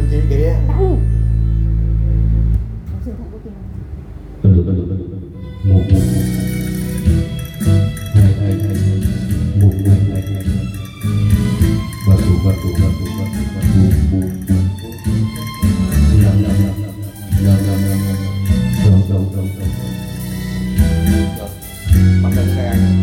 chị kìa. Đâu? Một hai batu Bấm lên xe anh.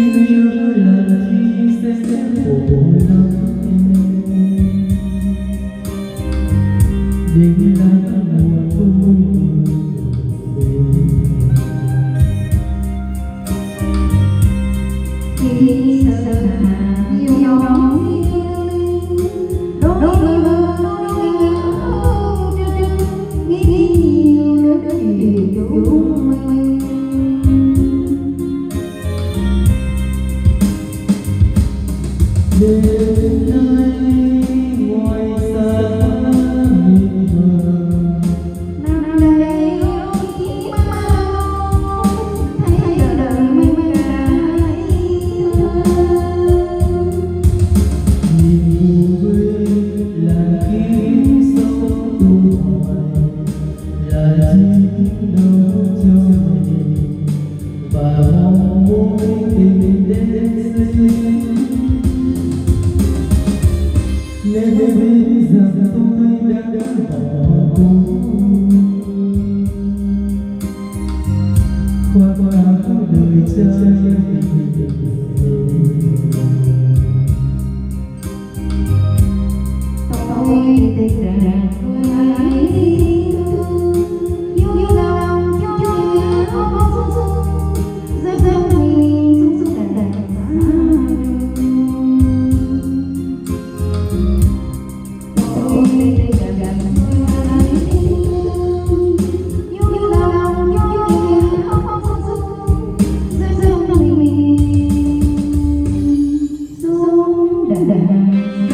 nhớ lần khi sẽ khổ lắm đêm nắng mùa thu khi sợ nhiều nhóm đôi đôi nghĩ nhiều để chúng mình đêm nay ngoài xa nhìn mờ năm đây ôi mơ thấy đời mình cái nhìn vui là khi sâu tu hoài là chính đâu cho mình và mong muốn tình đến sinh nên biết rằng tôi đã bỏ cuộc khoác áo đời trai tôi tình rằng người yêu lòng cho rất rất mình xuống đàn đàn tôi tình rằng người yêu lòng cho rất rất mình xuống đàn đàn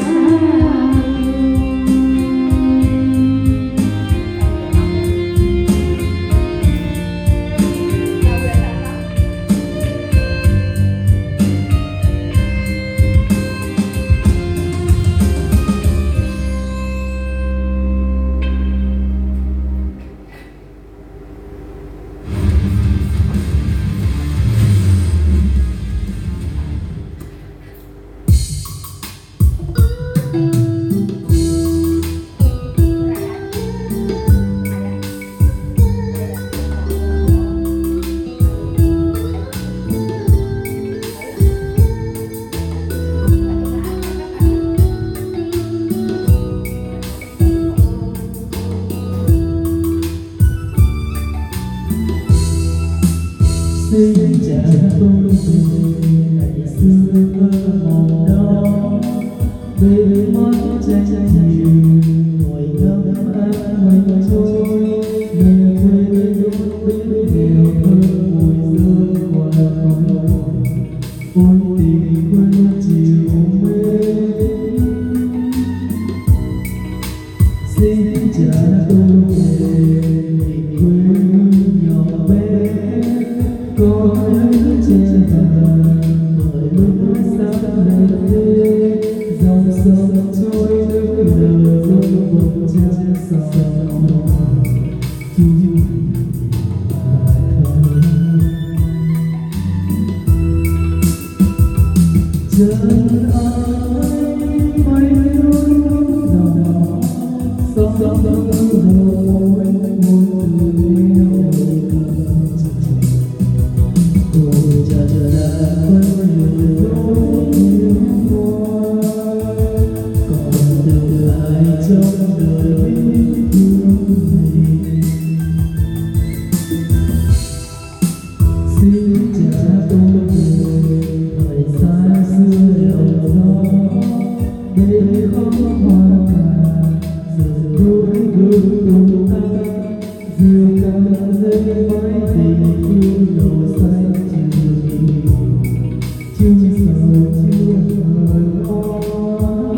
xin trả tôi về ngày xưa thơ mộng đó bên mắt tranh nhiều ngồi ngắm ánh mình trôi mình quên luôn biết điều hơn mùi dương hoa khói ôi tình quên chiều mê xin trả tôi về quê nhỏ bé có những trên vàng bởi lúc sáng lên dòng sông trôi nước lờ dòng bóng chân sông chung chân ai mây đôi dòng sóng sóng môi môi từ nhau ôi cha đã quên đôi hoa còn tương lai trong đời thương mình xin trả tôi về thời xa xưa lòng gió bên khóc hoa cà giờ đôi gương cùng ta diều cả dây mái tình yêu nổ xanh chưa sợ chưa hờn oan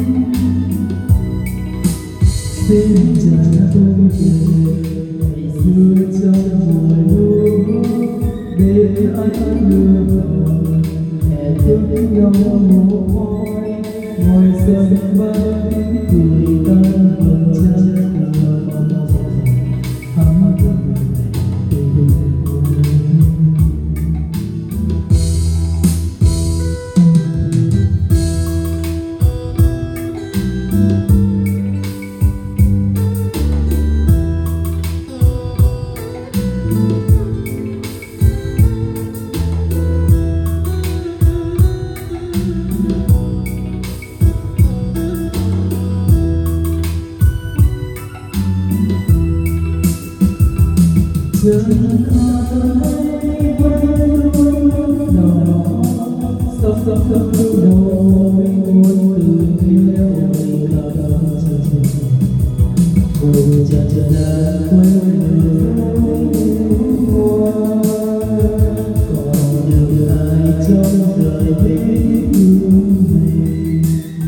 xin trả tôi về ngày xưa trong mùa lúa bên ánh lửa còn hẹn thức nhau mồ hôi ngồi sân vắng cười tan vầng trăng của bóng hắm tình chân ta thấy vẫn luôn đỏ sắp sắp sắp đôi muốn từ theo người cả chân ôi cha cha đã quên hoa còn được ai trong đời biết thương mình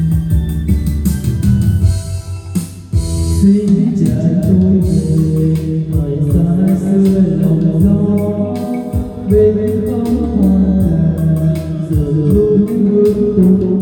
xin trả tôi về thời xa xưa lòng gió bên không hoa giờ lúc bước tung